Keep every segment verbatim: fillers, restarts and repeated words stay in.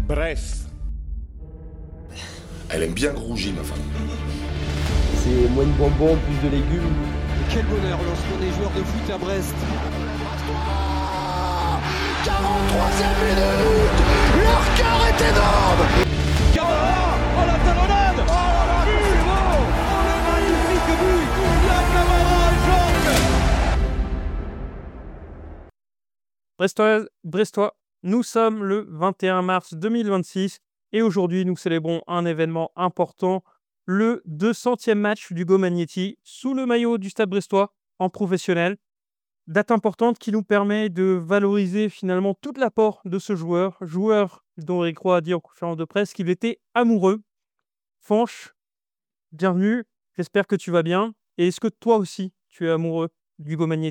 Brest. Elle aime bien grougy, ma femme. C'est moins de bonbons, plus de légumes. Et quel bonheur lorsqu'on est joueur de foot à Brest. quarante-troisième minute, leur cœur est énorme. Camara, oh la talonnade, oh là là, c'est bon, oh le magnifique but, la Camara, Georges. Brestois, Brestois, nous sommes le vingt et un mars deux mille vingt-six et aujourd'hui nous célébrons un événement important, le deux centième match d'Hugo Magnetti sous le maillot du Stade Brestois en professionnel. Date importante qui nous permet de valoriser finalement tout l'apport de ce joueur, joueur dont Eric Roy a dit en conférence de presse qu'il était amoureux. Fanche, bienvenue, j'espère que tu vas bien. Et est-ce que toi aussi tu es amoureux d'Hugo Magnetti ?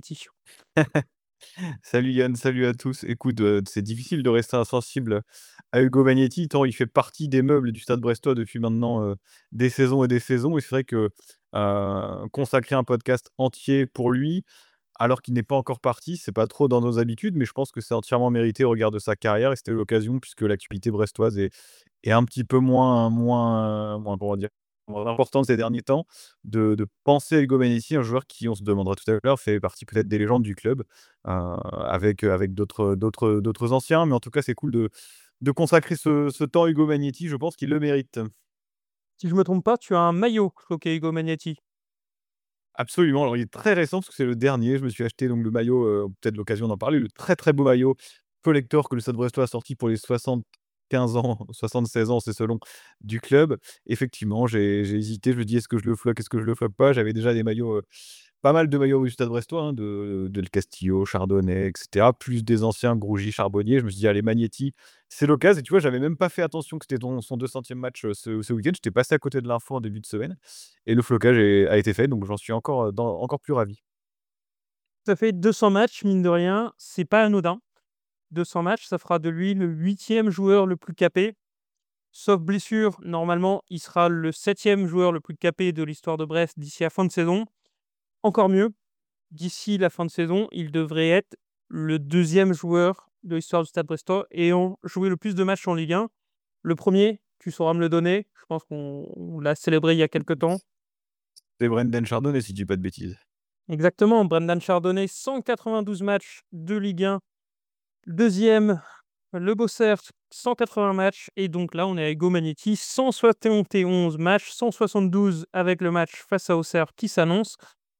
Salut Yann, salut à tous. Écoute, euh, c'est difficile de rester insensible à Hugo Magnetti, tant il fait partie des meubles du Stade Brestois depuis maintenant euh, des saisons et des saisons. Et c'est vrai que euh, consacrer un podcast entier pour lui, alors qu'il n'est pas encore parti, c'est pas trop dans nos habitudes, mais je pense que c'est entièrement mérité au regard de sa carrière. Et c'était l'occasion, puisque l'actualité brestoise est, est un petit peu moins, moins, moins, comment dire, moins importante ces derniers temps, de, de penser à Hugo Magnetti, un joueur qui, on se demandera tout à l'heure, fait partie peut-être des légendes du club, euh, avec, avec d'autres, d'autres, d'autres anciens. Mais en tout cas, c'est cool de, de consacrer ce, ce temps à Hugo Magnetti. Je pense qu'il le mérite. Si je ne me trompe pas, tu as un maillot floqué Hugo Magnetti. Absolument, alors il est très récent parce que c'est le dernier. Je me suis acheté donc le maillot, heu, peut-être l'occasion d'en parler, le très, très beau maillot collector que le Stade Brestois a sorti pour les soixante-quinze ans, soixante-seize ans, c'est selon, du club. Effectivement, j'ai j'ai hésité, je me dis: «Est-ce que je le floque? Est-ce que je le floque pas?» J'avais déjà des maillots, heu, pas mal de maillots du Stade Brestois, hein, de Del Castillo, Chardonnay et cetera, plus des anciens Grougy, Charbonnier. Je me suis dit: «Allez, Magnetti, c'est l'occasion». Et tu vois, j'avais même pas fait attention que c'était ton son deux centième match, heu, ce ce week-end. J'étais passé à côté de l'info en début de semaine et le flocage est a été fait, donc j'en suis encore, heu, dans encore plus ravi. Ça fait deux cents matchs, mine de rien, c'est pas anodin. deux cents matchs, ça fera de lui le huitième joueur le plus capé. Sauf blessure, normalement, il sera le septième joueur le plus capé de l'histoire de Brest d'ici la fin de saison. Encore mieux, d'ici la fin de saison, il devrait être le deuxième joueur de l'histoire du Stade Brestois ayant joué le plus de matchs en Ligue un. Le premier, tu sauras me le donner, je pense qu'on on l'a célébré il y a quelque temps. C'est Brendan Chardonnay, si je dis pas de bêtises. Exactement, Brendan Chardonnay, cent quatre-vingt-douze matchs de Ligue un. Deuxième, le Bossert, cent quatre-vingts matchs. Et donc là, on est à Hugo Magnetti, cent soixante et onze matchs, cent soixante-douze avec le match face à Auxerre qui s'annonce.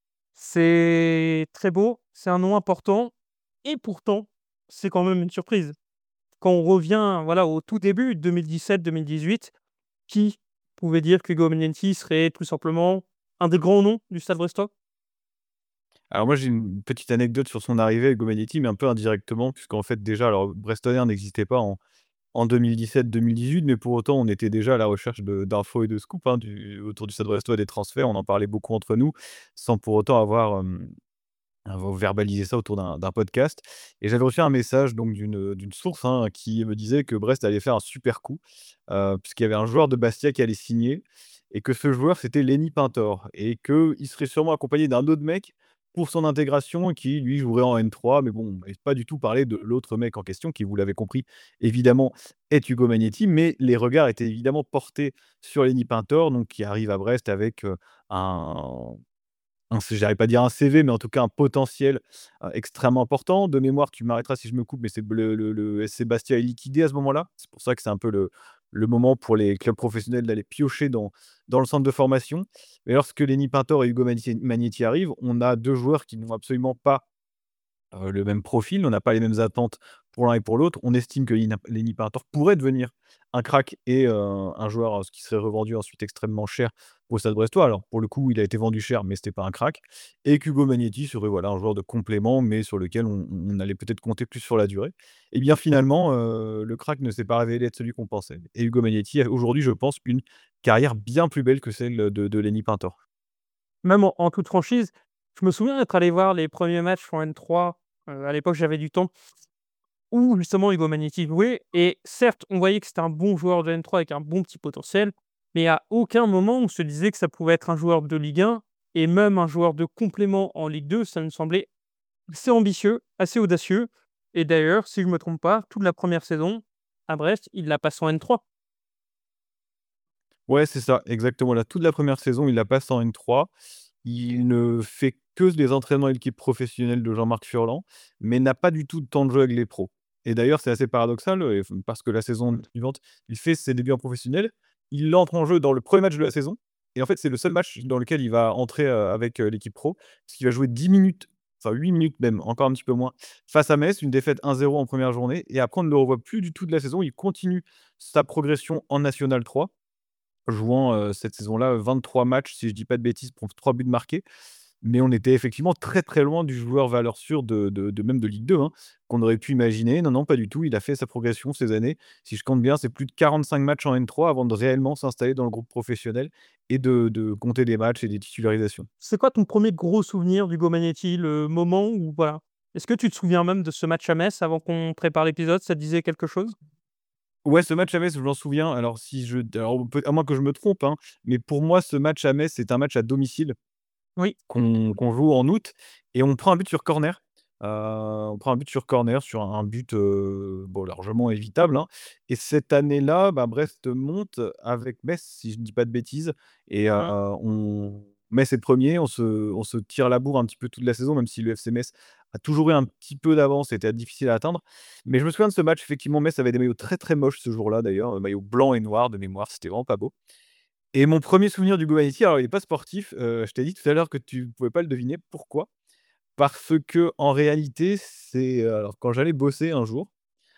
C'est très beau, c'est un nom important. Et pourtant, c'est quand même une surprise. Quand on revient voilà, au tout début, deux mille dix-sept deux mille dix-huit, qui pouvait dire qu'Hugo Magnetti serait tout simplement un des grands noms du Stade Brestois ? Alors moi, j'ai une petite anecdote sur son arrivée à Hugo Magnetti, mais un peu indirectement, puisqu'en fait déjà, alors Brestonia n'existait pas en en deux mille dix-sept deux mille dix-huit, mais pour autant, on était déjà à la recherche de d'infos et de scoops, hein, du autour du Stade Brestois, des transferts. On en parlait beaucoup entre nous, sans pour autant avoir, hem, avoir verbalisé ça autour d'un d'un podcast. Et j'avais reçu un message donc d'une, d'une source, hein, qui me disait que Brest allait faire un super coup, heu, puisqu'il y avait un joueur de Bastia qui allait signer et que ce joueur, c'était Lenny Pintor et qu'il serait sûrement accompagné d'un autre mec pour son intégration, qui lui jouerait en N trois. Mais bon, on m'avait pas du tout parlé de l'autre mec en question qui, vous l'avez compris, évidemment, est Hugo Magnetti. Mais les regards étaient évidemment portés sur Lenny Pintor, donc qui arrive à Brest avec, heu, un un c j'arrive pas à dire un C V, mais en tout cas un potentiel, heu, extrêmement important. De mémoire, tu m'arrêteras si je me coupe, mais c'est le le le S C Bastia est liquidé à ce moment-là. C'est pour ça que c'est un peu le le moment pour les clubs professionnels d'aller piocher dans dans le centre de formation. Mais lorsque Lenny Pintor et Hugo Magnetti Magnetti arrivent, on a deux joueurs qui n'ont absolument pas heu, le même profil, on n'a pas les mêmes attentes pour l'un et pour l'autre. On estime que Lina Lenny Pintor pourrait devenir un crack et heu, un joueur, heu, qui serait revendu ensuite extrêmement cher au Stade Brestois. Alors pour le coup, il a été vendu cher, mais c'était pas un crack. Et qu'Hugo Magnetti serait, voilà, un joueur de complément, mais sur lequel on on allait peut-être compter plus sur la durée. Et bien finalement, heu, le crack ne s'est pas révélé être celui qu'on pensait. Et Hugo Magnetti a aujourd'hui, je pense, une carrière bien plus belle que celle de de Lenny Pintor. Même en, en toute franchise, je me souviens d'être allé voir les premiers matchs en N trois. Euh, à l'époque, j'avais du temps. Où justement Hugo Magnetti jouait. Et certes, on voyait que c'était un bon joueur de N trois avec un bon petit potentiel. Mais à aucun moment, on se disait que ça pouvait être un joueur de Ligue un. Et même un joueur de complément en Ligue deux, ça me semblait assez ambitieux, assez audacieux. Et d'ailleurs, si je ne me trompe pas, toute la première saison, à Brest, il la passe en N trois. Ouais, c'est ça, exactement. Là, toute la première saison, il la passe en N trois. Il ne fait que les entraînements avec l'équipe professionnelle de Jean-Marc Furlan, mais n'a pas du tout de temps de jeu avec les pros. Et d'ailleurs, c'est assez paradoxal, heu, f parce que la saison suivante, il fait ses débuts en professionnel. Il entre en jeu dans le premier match de la saison et en fait, c'est le seul match dans lequel il va entrer, heu, avec, heu, l'équipe pro. Parce qu'il va jouer dix minutes, enfin huit minutes même, encore un petit peu moins, face à Metz, une défaite un zéro en première journée et après on ne le revoit plus du tout de la saison. Il continue sa progression en National trois. Jouant, heu, cette saison-là, vingt-trois matchs, si je dis pas de bêtises, pour trois buts marqués. Mais on était effectivement très, très loin du joueur valeur sûre de de de même de Ligue deux, hein, qu'on aurait pu imaginer. Non, non, pas du tout. Il a fait sa progression ces années. Si je compte bien, c'est plus de quarante-cinq matchs en N trois avant de réellement s'installer dans le groupe professionnel et de de compter des matchs et des titularisations. C'est quoi ton premier gros souvenir d'Hugo Magnetti? Le moment où voilà. Est-ce que tu te souviens même de ce match à Metz avant qu'on prépare l'épisode? Ça te disait quelque chose? Ouais, ce match à Metz, je m'en souvian. Alors si je alors peut à moins que je me trompe, hein, mais pour moi, ce match à Metz, c'est un match à domicile. Oui. Qu'on qu'on joue en août et on prend un but sur corner. Heu, on prend un but sur corner, sur un but, heu, bon largement évitable, hein et cette année-là, bah, Brest monte avec Metz, si je ne dis pas de bêtises et heu, Mmh. on Metz est premier, on se on se tire la bourre un petit peu toute la saison, même si le F C Metz a toujours eu un petit peu d'avance et était difficile à atteindre. Mais je me souviens de ce match, effectivement, Metz avait des maillots très, très moches ce jour-là d'ailleurs, heu, maillots blancs et noirs de mémoire, c'était vraiment pas beau. Et mon premier souvenir d'Hugo Magnetti, alors il est pas sportif, heu, je t'ai dit tout à l'heure que tu pouvais pas le deviner. Pourquoi? Parce qu'en réalité, c'est, heu, alors quand j'allais bosser un jour,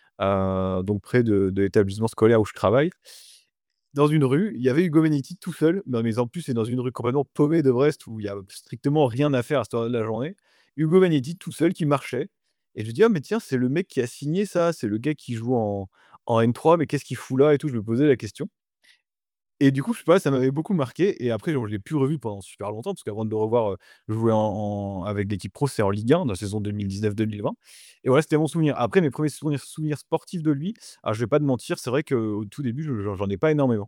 heu, donc près de de l'établissement scolaire où je travaille, dans une rue, il y avait Hugo Magnetti tout seul, non mais en plus c'est dans une rue complètement paumée de Brest où il y a strictement rien à faire à cette heure-là de la journée. Hugo Magnetti tout seul qui marchait et je me dis: «Ah mais tiens, c'est le mec qui a signé ça, c'est le gars qui joue en en N trois, mais qu'est-ce qu'il fout là?» et tout, je me posais la question. Et du coup, je sais pas, ça m'avait beaucoup marqué et après, bon, je l'ai plus revu pendant super longtemps parce qu'avant de le revoir, heu, jouer en en avec l'équipe pro, c'est en Ligue un, dans la saison deux mille dix-neuf deux mille vingt et voilà, c'était mon souvenir. Après, mes premiers souvenirs souvenirs sportifs de lui, alors je vais pas te mentir, c'est vrai qu'au tout début, je j'en j'en ai pas énormément.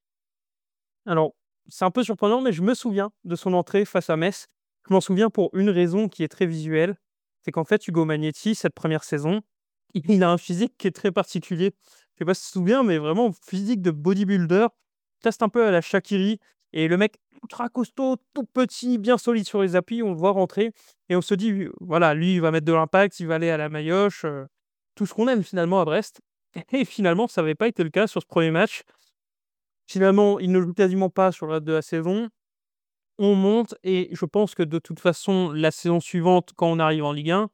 Alors, c'est un peu surprenant, mais je me souviens de son entrée face à Metz. Je m'en souviens pour une raison qui est très visuelle. C'est qu'en fait, Hugo Magnetti, cette première saison, il a un physique qui est très particulier. Je sais pas si tu te souviens, mais vraiment physique de bodybuilder, teste un peu à la Shaqiri. Et le mec ultra costaud, tout petit, bien solide sur les appuis, on le voit rentrer et on se dit, heu, voilà, lui, il va mettre de l'impact, il va aller à la Maillotche, heu, tout ce qu'on aime finalement à Brest. Et finalement, ça n'avait pas été le cas sur ce premier match. Finalement, il ne joue quasiment pas sur le reste de la saison. On monte et je pense que de toute façon, la saison suivante, quand on arrive en Ligue un,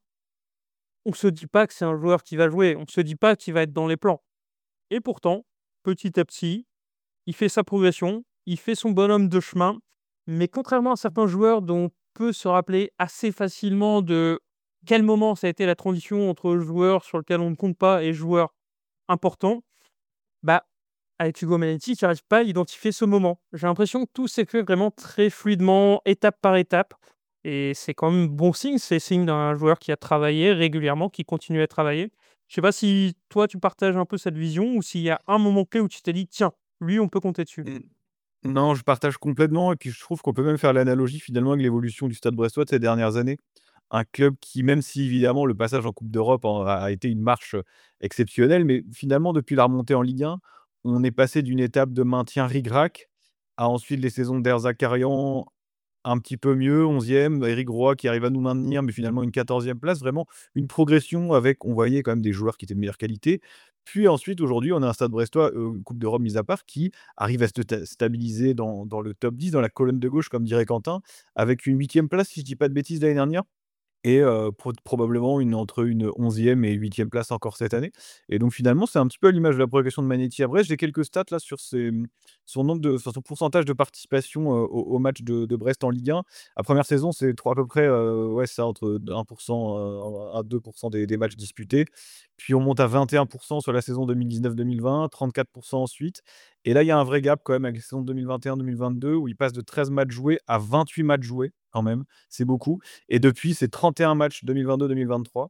on se dit pas que c'est un joueur qui va jouer, on se dit pas qu'il va être dans les plans et pourtant, petit à petit, il fait sa progression, il fait son bonhomme de chemin, mais contrairement à certains joueurs dont on peut se rappeler assez facilement de quel moment ça a été la transition entre joueur sur lequel on ne compte pas et joueur important, bah, avec Hugo Manetti, j'arrive pas à identifier ce moment. J'ai l'impression que tout s'est fait vraiment très fluidement, étape par étape et c'est quand même bon signe. C'est signe d'un joueur qui a travaillé régulièrement, qui continue à travailler. Je sais pas si toi, tu partages un peu cette vision ou s'il y a un moment clé où tu t'es dit: «Tiens, lui, on peut compter dessus». Mmh. Non, je partage complètement et puis je trouve qu'on peut même faire l'analogie finalement avec l'évolution du Stade brestois de ces dernières années. Un club qui, même si évidemment le passage en Coupe d'Europe en a a été une marche, heu, exceptionnelle, mais finalement depuis la remontée en Ligue un, on est passé d'une étape de maintien ric-rac à ensuite les saisons d'Herzakarian un petit peu mieux, onzième, Éric Roy qui arrive à nous maintenir, mais finalement une quatorzième place. Vraiment une progression avec, on voyait quand même des joueurs qui étaient de meilleure qualité. Puis ensuite, aujourd'hui, on a un Stade brestois, heu, Coupe d'Europe mise à part, qui arrive à se ta stabiliser dans dans le top dix, dans la colonne de gauche, comme dirait Quentin, avec une huitième place, si je dis pas de bêtises, l'année dernière. Et heu, pro probablement une entre une onzième et huitième place encore cette année et donc finalement, c'est un petit peu à l'image de la progression de Manetti à Brest. J'ai quelques stats là sur ses, mmh, son nombre de enfin son pourcentage de participation, heu, au au match de de Brest en Ligue un. La première saison, c'est trois à peu près, heu, ouais, c'est ça entre un heu, à deux des des matchs disputés. Puis on monte à vingt et un sur la saison deux mille dix-neuf deux mille vingt, trente-quatre ensuite et là, il y a un vrai gap quand même avec la saison deux mille vingt et un deux mille vingt-deux où il passe de treize matchs joués à vingt-huit matchs joués quand même, c'est beaucoup et depuis, c'est trente et un matchs deux mille vingt-deux deux mille vingt-trois,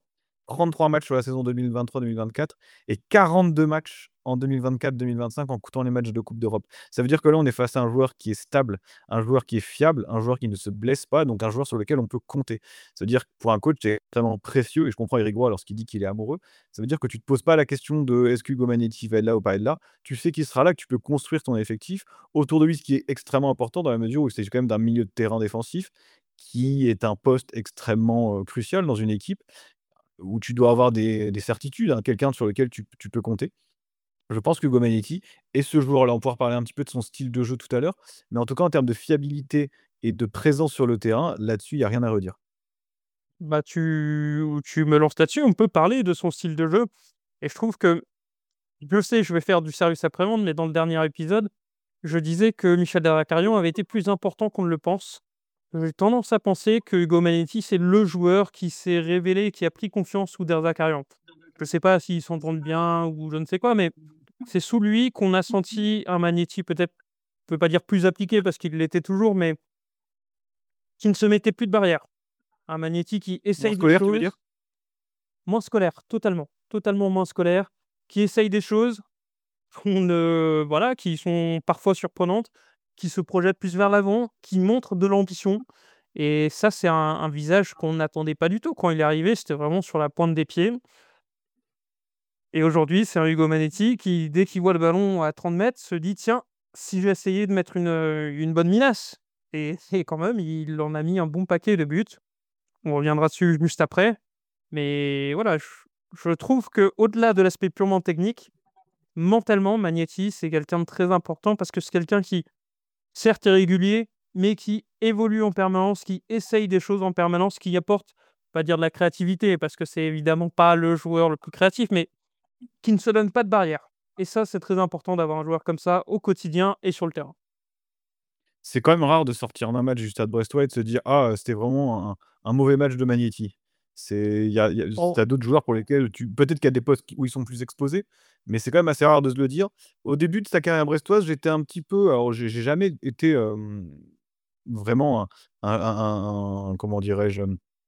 trente-trois matchs sur la saison deux mille vingt-trois deux mille vingt-quatre et quarante-deux matchs en deux mille vingt-quatre deux mille vingt-cinq en comptant les matchs de coupe d'Europe. Ça veut dire que là, on est face à un joueur qui est stable, un joueur qui est fiable, un joueur qui ne se blesse pas, donc un joueur sur lequel on peut compter. Ça veut dire que pour un coach, c'est extrêmement précieux et je comprends Eric Roy lorsqu'il dit qu'il est amoureux. Ça veut dire que tu te poses pas la question de est-ce qu'Hugo Magnetti va être là ou pas être là. Tu sais qu'il sera là, que tu peux construire ton effectif autour de lui, ce qui est extrêmement important dans la mesure où c'est quand même d'un milieu de terrain défensif qui est un poste extrêmement, heu, crucial dans une équipe où tu dois avoir des des certitudes, hein, quelqu'un sur lequel tu tu peux compter. Je pense qu'Hugo Magnetti est ce joueur-là. On pourra parler un petit peu de son style de jeu tout à l'heure, mais en tout cas en termes de fiabilité et de présence sur le terrain, là-dessus, il y a rien à redire. Bah, tu tu me lances là-dessus, on peut parler de son style de jeu et je trouve que je sais, je vais faire du service après-vente, mais dans le dernier épisode, je disais que Michel Derzakarian avait été plus important qu'on ne le pense. J'ai tendance à penser que Hugo Magnetti, c'est le joueur qui s'est révélé, qui a pris confiance sous Derzakarian. Je ne sais pas s'ils s'entendent bien ou je ne sais quoi, mais c'est sous lui qu'on a senti un Magnetti peut-être, on peut pas dire plus appliqué parce qu'il l'était toujours, mais qui ne se mettait plus de barrières. Un Magnetti qui Moins essaye des scolaire, tu veux choses, dire? moins scolaire, totalement, totalement moins scolaire, qui essaye des choses qu'on ne voilà, qui sont parfois surprenantes, qui se projettent plus vers l'avant, qui montrent de l'ambition et ça, c'est un un visage qu'on n'attendait pas du tout. Quand il est arrivé, c'était vraiment sur la pointe des pieds et aujourd'hui, c'est un Hugo Manetti qui, dès qu'il voit le ballon à trente mètres, se dit: «Tiens, si j'essayais de mettre une, heu, une bonne minace» et et quand même, il en a mis un bon paquet de buts. On reviendra dessus juste après, mais voilà, je je trouve qu'au-delà de l'aspect purement technique, mentalement, Magnetti, c'est quelqu'un de très important parce que c'est quelqu'un qui, certes, est régulier, mais qui évolue en permanence, qui essaye des choses en permanence, qui apporte, pas dire de la créativité, parce que c'est évidemment pas le joueur le plus créatif, mais qui ne se donne pas de barrière. Et ça, c'est très important d'avoir un joueur comme ça au quotidien et sur le terrain. C'est quand même rare de sortir d'un match du Stade Brestois et de se dire: «Ah, c'était vraiment un un mauvais match de Magnetti». C'est il y a il y a Oh, tu d'autres joueurs pour lesquels tu peut-être qu'il y a des postes qui où ils sont plus exposés, mais c'est quand même assez rare de se le dire. Au début de sa carrière brestoise, j'étais un petit peu alors j'ai j'ai jamais été, hem, vraiment un un un un comment dirais-je?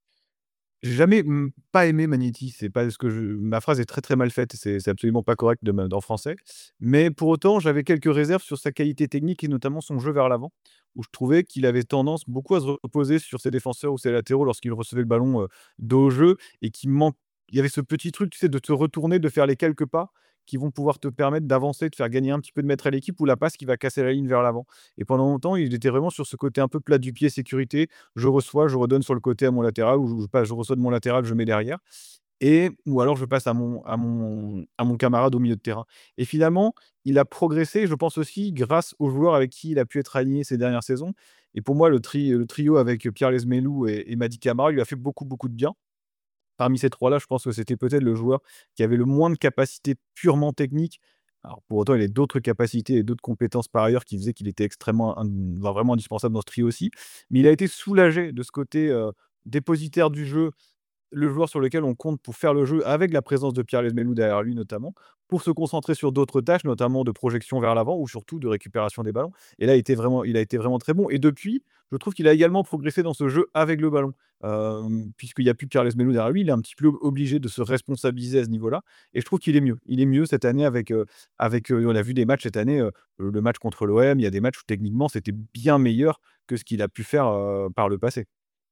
J'ai jamais, mmh, pas aimé Magnetti, c'est pas ce que je ma phrase est très, très mal faite, c'est c'est absolument pas correct de me en français. Mais pour autant, j'avais quelques réserves sur sa qualité technique et notamment son jeu vers l'avant, où je trouvais qu'il avait tendance beaucoup à se reposer sur ses défenseurs ou ses latéraux lorsqu'il recevait le ballon, heu, dos au jeu et qu'il manque il y avait ce petit truc, tu sais, de te retourner, de faire les quelques pas qui vont pouvoir te permettre d'avancer, de faire gagner un petit peu de mètres à l'équipe ou la passe qui va casser la ligne vers l'avant. Et pendant longtemps, il était vraiment sur ce côté un peu plat du pied, sécurité, je reçois, je redonne sur le côté à mon latéral ou je passe je reçois de mon latéral, je mets derrière et ou alors je passe à mon à mon à mon camarade au milieu de terrain et finalement, il a progressé, je pense aussi grâce aux joueurs avec qui il a pu être aligné ces dernières saisons et pour moi le tri le trio avec Pierre Lesmelou et et Mady Camara lui a fait beaucoup, beaucoup de bien. Parmi ces trois là, je pense que c'était peut-être le joueur qui avait le moins de capacités purement techniques. Alors pour autant, il avait d'autres capacités et d'autres compétences par ailleurs qui faisaient qu'il était extrêmement in enfin, vraiment indispensable dans ce trio aussi. Mais il a été soulagé de ce côté, heu, dépositaire du jeu, le joueur sur lequel on compte pour faire le jeu avec la présence de Pierre Lesmelou derrière lui notamment, pour se concentrer sur d'autres tâches, notamment de projection vers l'avant ou surtout de récupération des ballons et là, il était vraiment il a été vraiment très bon et depuis, je trouve qu'il a également progressé dans ce jeu avec le ballon. Hem, puisqu'il y a plus Pierre Lesmelou derrière lui, il est un petit peu obligé de se responsabiliser à ce niveau-là et je trouve qu'il est mieux. Il est mieux cette année avec, heu avec, heu, on a vu des matchs cette année, heu, le match contre l'O M, il y a des matchs où techniquement c'était bien meilleur que ce qu'il a pu faire, heu, par le passé.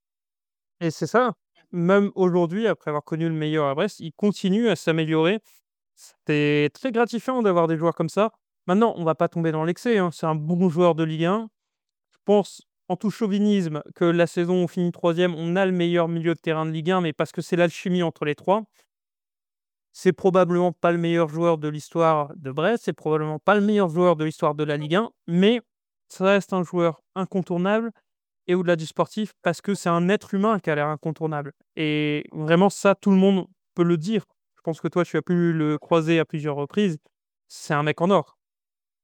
et c'est ça, même aujourd'hui, après avoir connu le meilleur à Brest, il continue à s'améliorer. C'est très gratifiant d'avoir des joueurs comme ça. Maintenant, on va pas tomber dans l'excès, hein, c'est un bon joueur de Ligue un. Je pense, en tout chauvinisme, que la saison où on finit troisième, on a le meilleur milieu de terrain de Ligue un, mais parce que c'est l'alchimie entre les trois. C'est probablement pas le meilleur joueur de l'histoire de Brest, c'est probablement pas le meilleur joueur de l'histoire de la Ligue un, mais ça reste un joueur incontournable et au-delà du sportif, parce que c'est un être humain qui a l'air incontournable et vraiment ça, tout le monde peut le dire. Je pense que toi, tu as pu le croiser à plusieurs reprises. C'est un mec en or.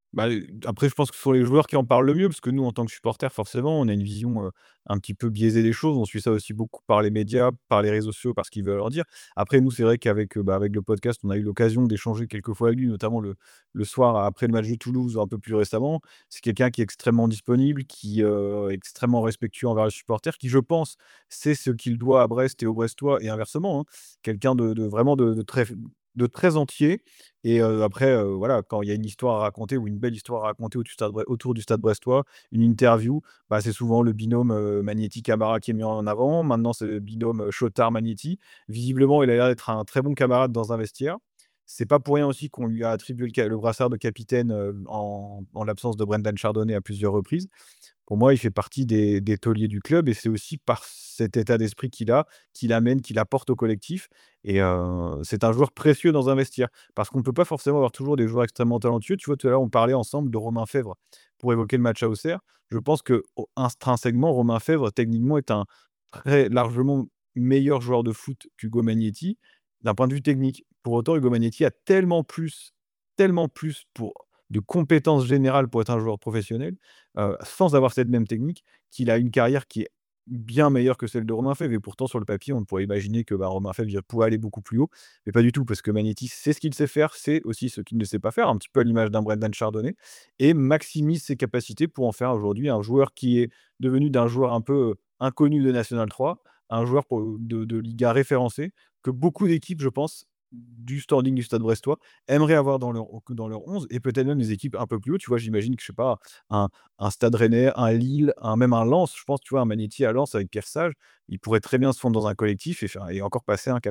Bah, heu, après je pense que ce sont les joueurs qui en parlent le mieux, parce que nous, en tant que supporters, forcément, on a une vision, heu, un petit peu biaisée des choses. On suit ça aussi beaucoup par les médias, par les réseaux sociaux, par ce qu'ils veulent en dire. Après nous, c'est vrai qu'avec, heu, bah, avec le podcast, on a eu l'occasion d'échanger quelques fois avec lui, notamment le le soir après le match de Toulouse, un peu plus récemment. C'est quelqu'un qui est extrêmement disponible, qui, heu, est extrêmement respectueux envers les supporters, qui, je pense, sait ce qu'il doit à Brest et aux Brestois et inversement, hein. Quelqu'un de de vraiment de de très de très entier et heu, après, heu, voilà, quand il y a une histoire à raconter ou une belle histoire à raconter au du stade bre autour du stade brestois, une interview, bah, c'est souvent le binôme, heu, Magnéti-Camara qui est mis en avant. Maintenant, c'est le binôme, heu, Chotard-Magnéti. Visiblement, il a l'air d'être un très bon camarade dans un vestiaire. C'est pas pour rien aussi qu'on lui a attribué le ca le brassard de capitaine, heu, en en l'absence de Brendan Chardonnay à plusieurs reprises. Pour moi, il fait partie des des tauliers du club et c'est aussi par cet état d'esprit qu'il a, qu'il amène, qu'il apporte au collectif et heu, c'est un joueur précieux dans un vestiaire. Parce qu'on ne peut pas forcément avoir toujours des joueurs extrêmement talentueux. Tu vois, tout à l'heure, on parlait ensemble de Romain Fèvre pour évoquer le match à Auxerre. Je pense que, au intrinsèquement, Romain Fèvre, techniquement, est un très largement meilleur joueur de foot qu'Hugo Magnéti, d'un point de vue technique. Pour autant, Hugo Magnéti a tellement plus, tellement plus pour de compétences générales pour être un joueur professionnel, heu, sans avoir cette même technique, qu'il a une carrière qui est bien meilleure que celle de Romain Fèvre et pourtant sur le papier, on pourrait imaginer que, bah, Romain Fèvre, il pourrait aller beaucoup plus haut, mais pas du tout parce que Magnéti sait ce qu'il sait faire, c'est aussi ce qu'il ne sait pas faire, un petit peu à l'image d'un Brendan Chardonnay et maximise ses capacités pour en faire aujourd'hui un joueur qui est devenu d'un joueur un peu, heu, inconnu de National trois, un joueur pour de de Liga référencé, que beaucoup d'équipes, je pense, du standing du Stade brestois aimeraient avoir dans leur dans leur onze et peut-être même des équipes un peu plus haut. Tu vois, j'imagine que, je sais pas, un un Stade Rennais, un Lille, un même un Lens, je pense, tu vois, un Magnéti à Lens avec Pierre Sage, il pourrait très bien se fondre dans un collectif et faire et encore passer un cap.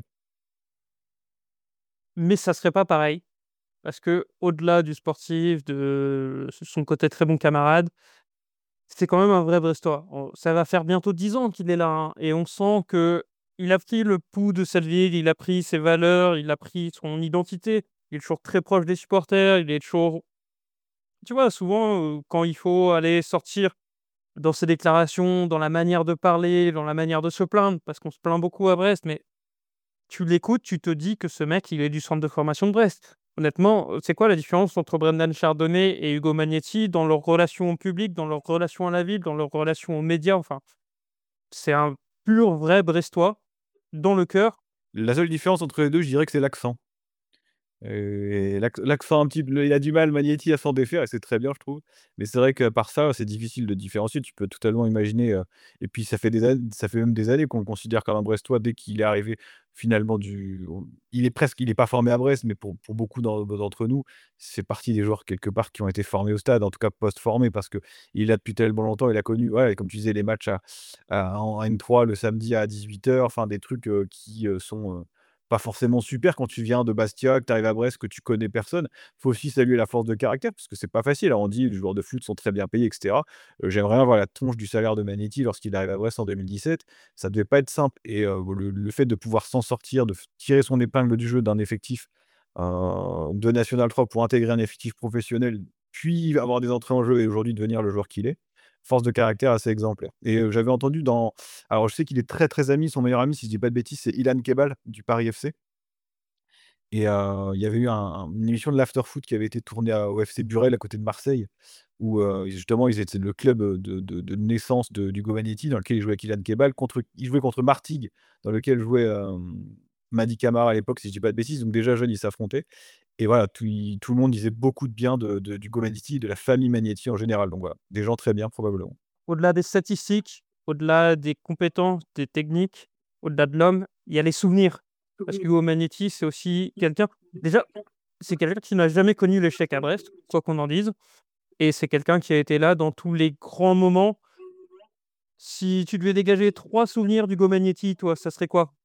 Mais ça serait pas pareil parce que au delà du sportif, de son côté très bon camarade, c'est quand même un vrai Brestois. On Ça va faire bientôt dix ans qu'il est là, hein, et on sent que il a pris le pouls de cette ville, il a pris ses valeurs, il a pris son identité. Il est toujours très proche des supporters, il est toujours, tu vois, souvent, heu, quand il faut aller sortir dans ses déclarations, dans la manière de parler, dans la manière de se plaindre, parce qu'on se plaint beaucoup à Brest, mais tu l'écoutes, tu te dis que ce mec, il est du centre de formation de Brest. Honnêtement, heu, c'est quoi la différence entre Brendan Chardonnay et Hugo Magnéti dans leur relation au public, dans leur relation à la ville, dans leur relation aux médias? Enfin, c'est un pur vrai Brestois, dans le cœur. La seule différence entre les deux, je dirais que c'est l'accent. Heu et l'acc l'accent un petit peu il a du mal Magnéti à s'en défaire et c'est très bien je trouve. Mais c'est vrai qu'à part ça, c'est difficile de différencier. Tu peux totalement imaginer, heu et puis ça fait des ann ça fait même des années qu'on le considère comme un Brestois dès qu'il est arrivé finalement du on il est presque il est pas formé à Brest, mais pour pour beaucoup d'en d'entre nous, c'est partie des joueurs quelque part qui ont été formés au stade, en tout cas post-formés parce qu'il est là depuis tellement longtemps. Il a connu, ouais, comme tu disais, les matchs à à en N trois le samedi à dix-huit heures, enfin des trucs, heu, qui, heu, sont, heu, pas forcément super quand tu viens de Bastia, que tu arrives à Brest, que tu connais personne. Faut aussi saluer la force de caractère parce que c'est pas facile. Alors on dit: «Les joueurs de foot sont très bien payés» et cetera. Heu, j'aimerais bien voir la tronche du salaire de Magnéti lorsqu'il arrive à Brest en deux mille dix-sept. Ça devait pas être simple et heu, le le fait de pouvoir s'en sortir, de f tirer son épingle du jeu d'un effectif, heu, de National trois pour intégrer un effectif professionnel, puis avoir des entrées en jeu et aujourd'hui devenir le joueur qu'il est. Force de caractère assez exemplaire et heu, j'avais entendu dans alors je sais qu'il est très, très ami, son meilleur ami, si je dis pas de bêtises, c'est Ilan Kebal du Paris F C et heu, il y avait eu un un une émission de l'after-foot qui avait été tournée à au F C Burel à côté de Marseille où, heu, justement ils étaient le club, heu, de de de naissance de d'Hugo Magnéti dans lequel il jouait avec Ilan Kebal contre il jouait contre Martigues dans lequel jouait, hem, Mady Camara à l'époque, si je dis pas de bêtises, donc déjà jeunes, ils s'affrontaient et voilà, tout i tout le monde disait beaucoup de bien de de d'Hugo Magnéti et de la famille Magnéti en général, donc voilà, des gens très bien probablement. Au-delà des statistiques, au-delà des compétences, des techniques, au-delà de l'homme, il y a les souvenirs. Parce qu'Hugo Magnéti, c'est aussi quelqu'un, déjà, c'est quelqu'un qui n'a jamais connu l'échec à Brest, quoi qu'on en dise, et c'est quelqu'un qui a été là dans tous les grands moments. Si tu devais dégager trois souvenirs d'Hugo Magnéti, toi, ça serait quoi?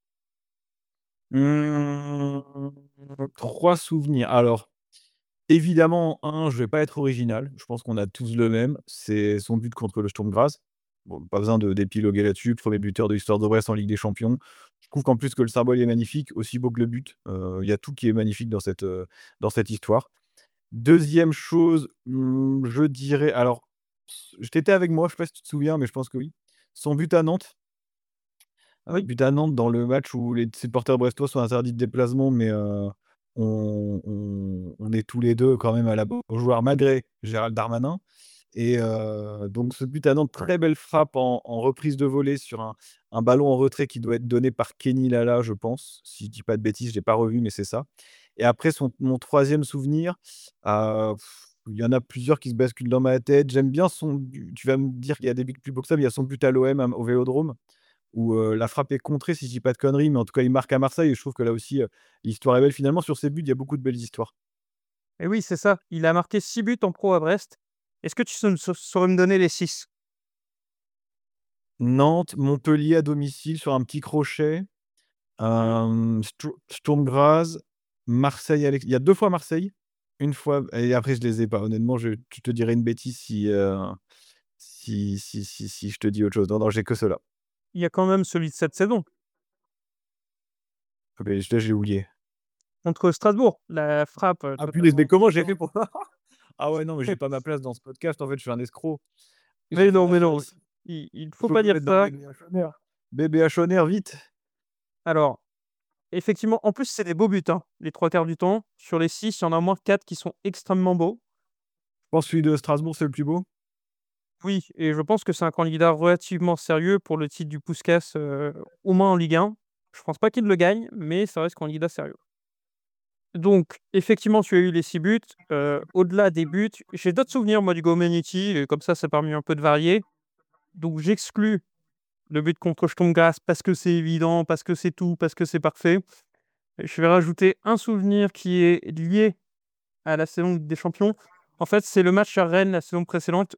Mmh, trois souvenirs. Alors, évidemment, un, je vais pas être original, je pense qu'on a tous le même, c'est son but contre le Sturm Graz. Bon, pas besoin de d'épiloguer là-dessus, premier buteur de l'histoire de Brest en Ligue des Champions. Je trouve qu'en plus que le symbole est magnifique, aussi beau que le but. Heu, il y a tout qui est magnifique dans cette, heu, dans cette histoire. Deuxième chose, mmh, je dirais alors, s tu étais avec moi, je sais pas si tu te souviens, mais je pense que oui. Son but à Nantes. Heu, Oui. but à Nantes dans le match où les supporters brestois sont interdits de déplacement, mais heu, on on on est tous les deux quand même à la Beaujoire malgré Gérald Darmanin et heu, donc ce but à Nantes, très belle frappe en en reprise de volée sur un un ballon en retrait qui doit être donné par Kenny Lala, je pense. Si je dis pas de bêtises, je l'ai pas revu, mais c'est ça et après son mon troisième souvenir, heu, il y en a plusieurs qui se basculent dans ma tête. J'aime bien son but tu vas me dire qu'il y a des buts plus beaux que ça, mais il y a son but à l'O M, au Vélodrome où, heu, la frappe est contrée, si je dis pas de conneries, mais en tout cas, il marque à Marseille et je trouve que là aussi, heu, l'histoire est belle. Finalement, sur ces buts, il y a beaucoup de belles histoires. Et oui, c'est ça. Il a marqué six buts en pro à Brest. Est-ce que tu sau sau saurais me donner les six? Nantes, Montpellier à domicile sur un petit crochet, hem, Stur Sturm Graz, Marseille à l'ex il y a deux fois Marseille, une fois et après je les ai pas. Honnêtement, je je te dirais une bêtise si, heu, si si si si je te dis autre chose. Non, non, j'ai que ceux-là. Il y a quand même celui de cette saison, Ah beh, celui-là, j'ai oublié. contre Strasbourg, la frappe, heu, Ah punaise, mais totalement comment j'ai fait éblouissante. pour ah ouais, non, mais j'ai pas ma place dans ce podcast, en fait, je suis un escroc. J'ai Mais pas non, ma mais non, place. il il faut Faut pas me dire mettre dans ça. B B H Honneur. B B H Honneur, vite! Alors, effectivement, en plus, c'est des beaux buts, hein, les trois quarts du temps. Sur les six, il y en a au moins quatre qui sont extrêmement beaux. Je pense que celui de Strasbourg, c'est le plus beau. Oui, et je pense que c'est un candidat relativement sérieux pour le titre du Puskás, heu, au moins en Ligue un. Je pense pas qu'il le gagne, mais ça reste candidat sérieux. Donc effectivement, tu as eu les six buts. Heu, au-delà des buts, j'ai d'autres souvenirs, moi, du Go Humanity et comme ça, ça a permis un peu de varier. Donc j'exclus le but contre Sturm Graz parce que c'est évident, parce que c'est tout, parce que c'est parfait. Je vais rajouter un souvenir qui est lié à la saison des champions. En fait, c'est le match à Rennes la saison précédente.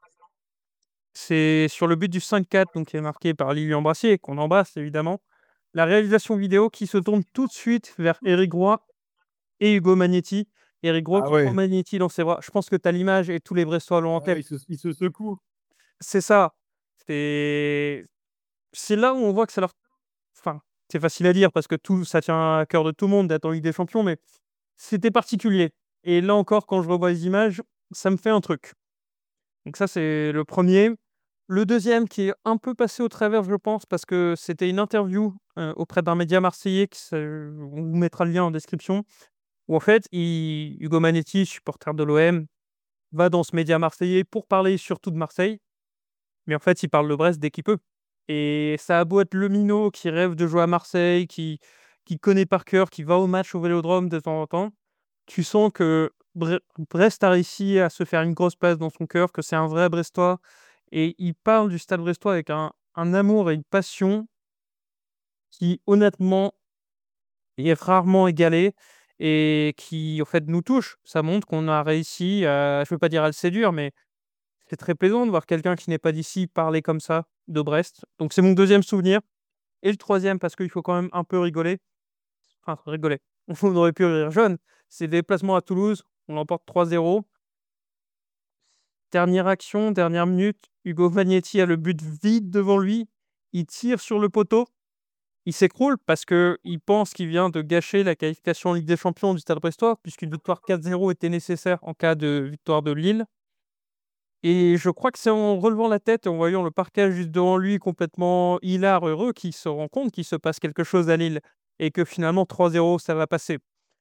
C'est sur le but du cinq quatre, donc qui est marqué par Lilian Brassier, qu'on embrasse évidemment. La réalisation vidéo qui se tourne tout de suite vers Éric Roy et Hugo Magnetti. Éric Roy Ah qui prend ouais. Magnetti dans ses bras. Je pense que tu as l'image et tous les Brestois l'ont en Ah ouais, tête. il se il se secoue. C'est ça. C'est c'est là où on voit que ça leur enfin, c'est facile à dire parce que tout ça tient à cœur de tout le monde d'être en Ligue des Champions, mais c'était particulier et là encore, quand je revois les images, ça me fait un truc. Donc ça, c'est le premier. Le deuxième qui est un peu passé au travers, je pense, parce que c'était une interview, heu, auprès d'un média marseillais qui se on vous mettra le lien en description, où en fait, il Hugo Magnetti, supporter de l'O M, va dans ce média marseillais pour parler surtout de Marseille, mais en fait, il parle de Brest dès qu'il peut et ça a beau être le minot qui rêve de jouer à Marseille, qui qui connaît par cœur, qui va au match au Vélodrome de temps en temps, tu sens que Bre Brest a réussi à se faire une grosse place dans son cœur, que c'est un vrai Brestois et il parle du Stade brestois avec un un amour et une passion qui honnêtement est rarement égalée et qui, en fait, nous touche. Ça montre qu'on a réussi à je veux pas dire à le séduire, mais c'est très plaisant de voir quelqu'un qui n'est pas d'ici parler comme ça de Brest. Donc c'est mon deuxième souvenir et le troisième parce qu'il faut quand même un peu rigoler, enfin rigoler, on aurait pu rire jaune, c'est le déplacement à Toulouse, on l'emporte trois zéro. Dernière action, dernière minute, Hugo Magnetti a le but vide devant lui, il tire sur le poteau, il s'écroule parce qu'il pense qu'il vient de gâcher la qualification en Ligue des Champions du Stade brestois, puisqu'une victoire quatre zéro était nécessaire en cas de victoire de Lille et je crois que c'est en relevant la tête et en voyant le parquet juste devant lui complètement hilare, heureux, qu'il se rend compte qu'il se passe quelque chose à Lille et que finalement trois zéro ça va passer.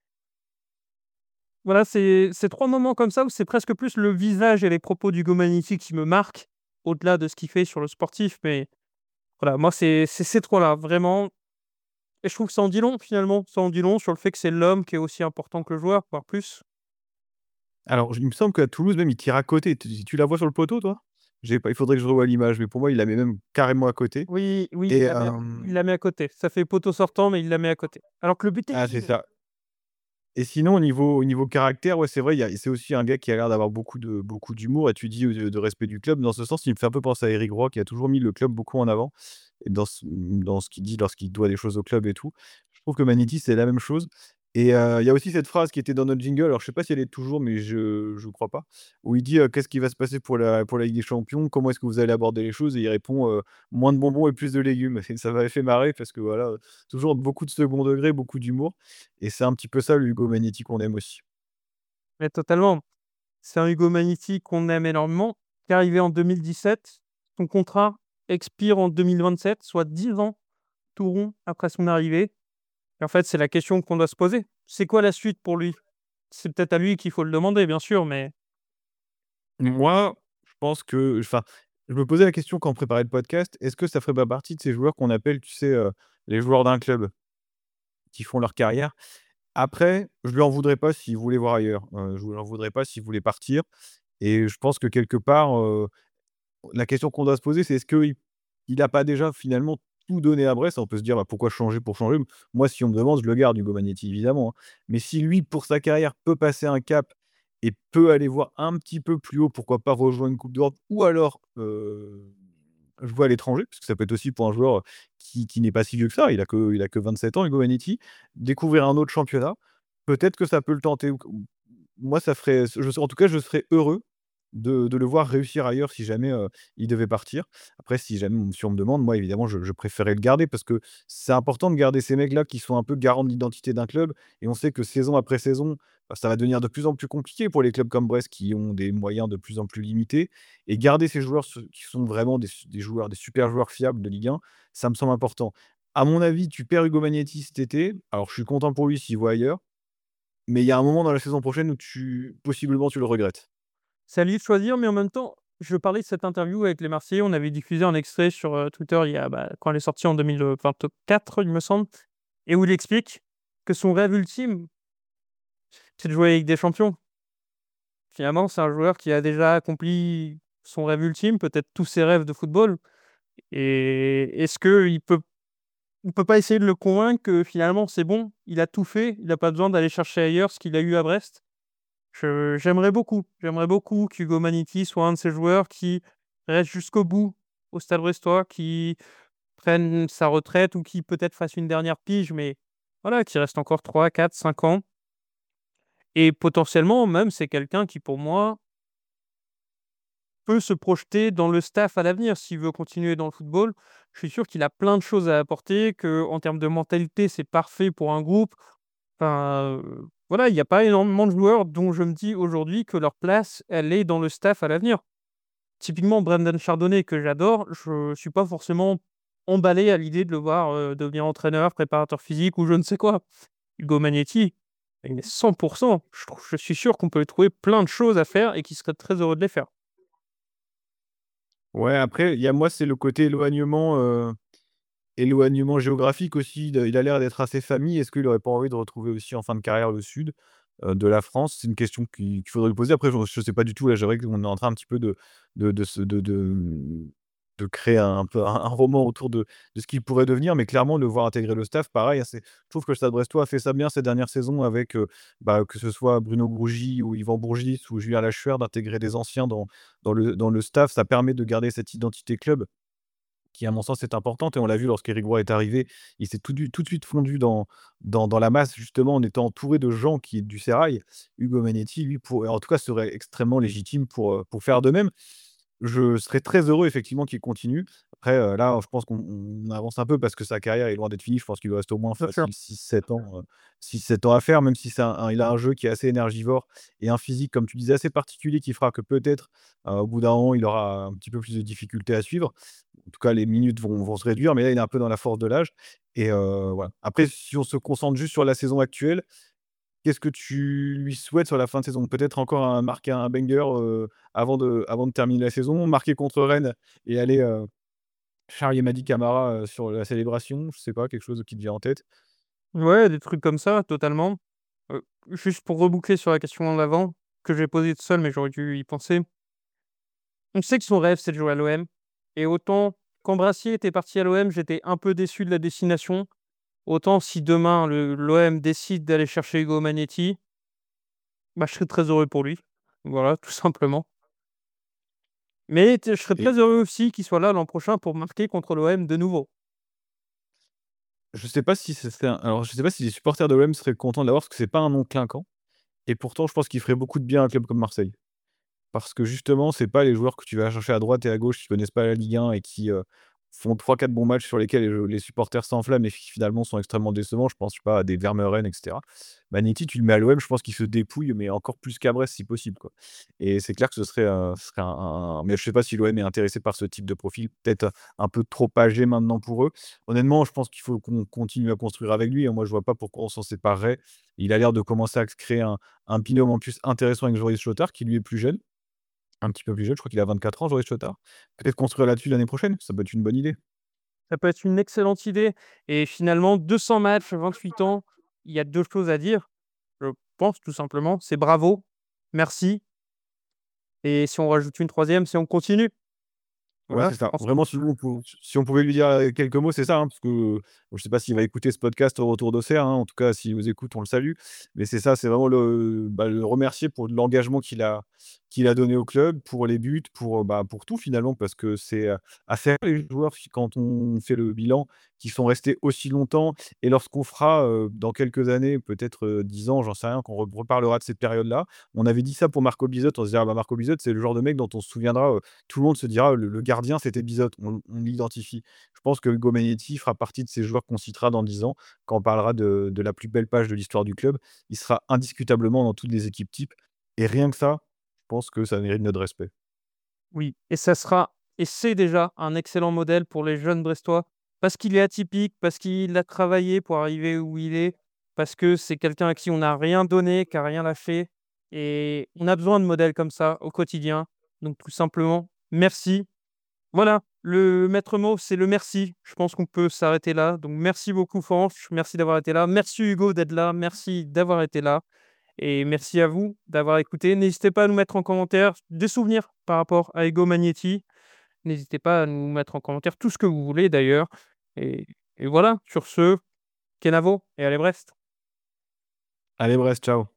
Voilà, c'est c'est trois moments comme ça où c'est presque plus le visage et les propos d'Hugo Magnifique qui me marquent, au-delà de ce qu'il fait sur le sportif. Mais voilà, moi, c'est c'est ces trois-là, vraiment. Et je trouve que ça en dit long, finalement. Ça en dit long sur le fait que c'est l'homme qui est aussi important que le joueur, voire plus. Alors, j il me semble qu'à Toulouse même, il tire à côté. Tu tu la vois sur le poteau, toi? J'ai pas il faudrait que je revoie l'image, mais pour moi, il la met même carrément à côté Oui, oui, et il la met il hem la met à côté. Ça fait poteau sortant, mais il la met à côté. Alors que le but est ah, c'est vide. ça. Et sinon, au niveau au niveau caractère, ouais, c'est vrai, il y a c'est aussi un gars qui a l'air d'avoir beaucoup de beaucoup d'humour et tu dis, heu, de respect du club. Dans ce sens, il me fait un peu penser à Éric Roy qui a toujours mis le club beaucoup en avant et dans ce dans ce qu'il dit lorsqu'il doit des choses au club et tout. Je trouve que Manetti, c'est la même chose et heu, il y a aussi cette phrase qui était dans notre jingle, alors je sais pas si elle est toujours, mais je je crois pas, où il dit, heu: «Qu'est-ce qui va se passer pour la pour la Ligue des Champions? Comment est-ce que vous allez aborder les choses?» et il répond, heu: «Moins de bonbons et plus de légumes» et ça m'avait fait marrer parce que voilà, toujours beaucoup de second degré, beaucoup d'humour et c'est un petit peu ça le Hugo Magnetti qu'on aime aussi. Mais totalement. C'est un Hugo Magnifique qu'on aime énormément, qui est arrivé en deux mille dix-sept. Son contrat expire en deux mille vingt-sept, soit dix ans tout rond après son arrivée. Et en fait, c'est la question qu'on doit se poser. C'est quoi la suite pour lui? C'est peut-être à lui qu'il faut le demander, bien sûr, mais Moi, je pense que enfin, je me posais la question quand on préparait le podcast, est-ce que ça ferait pas partie de ces joueurs qu'on appelle, tu sais, heu, les joueurs d'un club, qui font leur carrière? Après, je lui en voudrais pas s'il voulait voir ailleurs, heu, je lui en voudrais pas s'il voulait partir et je pense que quelque part, heu, la question qu'on doit se poser, c'est est-ce qu'il il a pas déjà finalement tout donné à Brest? On peut se dire: «Bah, pourquoi changer pour changer?» Moi, si on me demande, je le garde Hugo Magnetti évidemment, hein. Mais si lui, pour sa carrière, peut passer un cap et peut aller voir un petit peu plus haut, pourquoi pas rejoindre une coupe d'Europe ou alors, heu, jouer à l'étranger, parce que ça peut être aussi pour un joueur, qui qui n'est pas si vieux que ça, il a que il a que vingt-sept ans Hugo Magnetti, découvrir un autre championnat, peut-être que ça peut le tenter ou moi ça ferait je en tout cas, je serais heureux de de le voir réussir ailleurs si jamais, heu, il devait partir. Après si jamais on si on me demande, moi évidemment je je préférerais le garder parce que c'est important de garder ces mecs-là qui sont un peu garants de l'identité d'un club et on sait que saison après saison, bah, ça va devenir de plus en plus compliqué pour les clubs comme Brest qui ont des moyens de plus en plus limités et garder ces joueurs ce qui sont vraiment des su des joueurs, des super joueurs fiables de Ligue un, ça me semble important. À mon avis, tu perds Hugo Magnetti cet été, alors je suis content pour lui s'il va ailleurs, mais il y a un moment dans la saison prochaine où tu possiblement tu le regrettes. c'est à lui de choisir. Mais en même temps, je parlais de cette interview avec les Marseillais. On avait diffusé un extrait sur, heu, Twitter il y a, bah, quand elle est sortie en deux mille vingt-quatre, il me semble, et où il explique que son rêve ultime, c'est de jouer avec des champions. Finalement, c'est un joueur qui a déjà accompli son rêve ultime, peut-être tous ses rêves de football. Et est-ce qu'il peut on peut pas essayer de le convaincre que finalement c'est bon, il a tout fait, il a pas besoin d'aller chercher ailleurs ce qu'il a eu à Brest? Je j'aimerais beaucoup, j'aimerais beaucoup qu'Hugo Magnetti soit un de ces joueurs qui reste jusqu'au bout au Stade Brestois, qui prenne sa retraite ou qui peut-être fasse une dernière pige, mais voilà, qui reste encore trois, quatre, cinq ans. Et potentiellement même, c'est quelqu'un qui pour moi peut se projeter dans le staff à l'avenir s'il veut continuer dans le football. Je suis sûr qu'il a plein de choses à apporter, qu'en termes de mentalité, c'est parfait pour un groupe. Enfin, heu, voilà, il y a pas énormément de joueurs dont je me dis aujourd'hui que leur place, elle est dans le staff à l'avenir. Typiquement Brendan Chardonnay que j'adore, je suis pas forcément emballé à l'idée de le voir, heu, devenir entraîneur, préparateur physique ou je ne sais quoi. Hugo Magnetti, il est cent pour cent. Je trouve je suis sûr qu'on peut lui trouver plein de choses à faire et qu'il serait très heureux de les faire. Ouais, après, il y a moi, c'est le côté éloignement, heu, éloignement géographique aussi. Il a il a l'air d'être assez famille. Est-ce qu'il aurait pas envie de retrouver aussi en fin de carrière le sud, heu, de la France? C'est une question qui qu'il faudrait lui poser. Après, je je sais pas du tout, là, j'avoue qu'on est en train un petit peu de de de se de de, mmh, de créer un un peu un un roman autour de de ce qu'il pourrait devenir, mais clairement le voir intégrer le staff, pareil, hein, c'est je trouve que le Stade Brestois a fait ça bien ces dernières saisons avec, heu, bah, que ce soit Bruno Grougy ou Yvan Bourgis ou Julien Lacheur, d'intégrer des anciens dans dans le dans le staff. Ça permet de garder cette identité club qui, à mon sens, est importante et on l'a vu lorsqu'Éric Roy est arrivé, il s'est tout du tout de suite fondu dans dans dans la masse, justement, en étant entouré de gens qui du sérail. Hugo Magnetti, lui, pour en tout cas, serait extrêmement légitime pour, heu, pour faire de même. Je serais très heureux effectivement qu'il continue. Après, heu, là, je pense qu'on on avance un peu parce que sa carrière est loin d'être finie. Je pense qu'il lui reste au moins Bien sûr. facile six sept ans, heu, six sept ans à faire, même si c'est un un il a un jeu qui est assez énergivore et un physique, comme tu disais, assez particulier qui fera que peut-être, heu, au bout d'un moment, il aura un petit peu plus de difficultés à suivre. En tout cas, les minutes vont vont se réduire, mais là, il est un peu dans la force de l'âge et heu, voilà. Après, si on se concentre juste sur la saison actuelle, qu'est-ce que tu lui souhaites sur la fin de saison? Peut-être encore un marquer un banger, heu, avant de avant de terminer la saison, marquer contre Rennes et aller, heu, charrier Mady Camara, heu, sur la célébration? Je sais pas, quelque chose qui te vient en tête? Ouais, des trucs comme ça, totalement. Heu, juste pour reboucler sur la question d'avant, que j'ai posée tout seul, mais j'aurais dû y penser. On sait que son rêve, c'est de jouer à l'O M, et autant quand Brassier était parti à l'O M, j'étais un peu déçu de la destination, autant si demain le l'O M décide d'aller chercher Hugo Magnetti, bah, je serais très heureux pour lui. Voilà, tout simplement. Mais t je serais Et très heureux aussi qu'il soit là l'an prochain pour marquer contre l'O M de nouveau. je sais pas si ce serait un alors je sais pas si les supporters de l'O M seraient contents de l'avoir parce que c'est pas un nom clinquant et pourtant je pense qu'il ferait beaucoup de bien à un club comme Marseille. Parce que justement, c'est pas les joueurs que tu vas chercher à droite et à gauche qui connaissent pas la Ligue un et qui, heu, font trois quatre bons matchs sur lesquels les les supporters s'enflamment et qui finalement sont extrêmement décevants. Je pense, je sais pas, à des Vermeuren et cetera. Manetti, tu le mets à l'O M, je pense qu'il se dépouille, mais encore plus qu'à Brest si possible, quoi. Et c'est clair que ce serait, heu, ce serait un un mais je sais pas si l'O M est intéressé par ce type de profil, peut-être, heu, un peu trop âgé maintenant pour eux. Honnêtement, je pense qu'il faut qu'on continue à construire avec lui, hein. Moi, je vois pas pourquoi on s'en séparerait. Il a l'air de commencer à se créer un un binôme en plus intéressant avec Joris Chotard, qui lui est plus jeune, un petit peu plus jeune, je crois qu'il a vingt-quatre ans, Joris Chotard. Peut-être construire là-dessus l'année prochaine, ça peut être une bonne idée. Ça peut être une excellente idée et finalement deux cents matchs, vingt-huit ans, il y a deux choses à dire, je pense tout simplement, c'est bravo, merci et si on rajoute une troisième, c'est on continue. Ouais, Voilà, c'est je ça. pense qu'on Vraiment, si on pou si on pouvait lui dire, heu, quelques mots, c'est ça, hein, parce que, heu, je sais pas s'il va écouter ce podcast au retour d'Auxerre, hein. En tout cas, s'il nous écoute, on le salue. Mais c'est ça, c'est vraiment le bah, le remercier pour l'engagement qu'il a qu'il a donné au club, pour les buts, pour, heu, bah, pour tout finalement. Parce que c'est, heu, assez rare les joueurs qui quand on fait le bilan, qui sont restés aussi longtemps et lorsqu'on fera, heu, dans quelques années, peut-être, heu, dix ans, j'en sais rien, qu'on re reparlera de cette période-là. On avait dit ça pour Marco Bizotte, on se disait: «Ah bah, Marco Bizotte, c'est le genre de mec dont on se souviendra, heu, tout le monde se dira: «Le le gardien, c'était Bizotte», on on l'identifie. Je pense que Hugo Magnetti fera partie de ces joueurs qu'on citera dans dix ans, quand on parlera de de la plus belle page de l'histoire du club. Il sera indiscutablement dans toutes les équipes types et rien que ça, je pense que ça mérite notre respect. oui et ça sera et c'est déjà un excellent modèle pour les jeunes Brestois parce qu'il est atypique, parce qu'il a travaillé pour arriver où il est, parce que c'est quelqu'un à qui on n'a rien donné, qui a rien lâché et on a besoin de modèles comme ça au quotidien. Donc tout simplement, merci. Voilà, le maître mot, c'est le merci. Je pense qu'on peut s'arrêter là. Donc merci beaucoup Fanch, merci d'avoir été là. Merci Hugo d'être là, merci d'avoir été là et merci à vous d'avoir écouté. N'hésitez pas à nous mettre en commentaire des souvenirs par rapport à Hugo Magnetti. N'hésitez pas à nous mettre en commentaire tout ce que vous voulez d'ailleurs et et voilà, sur ce, Kenavo et allez Brest. Allez Brest, ciao.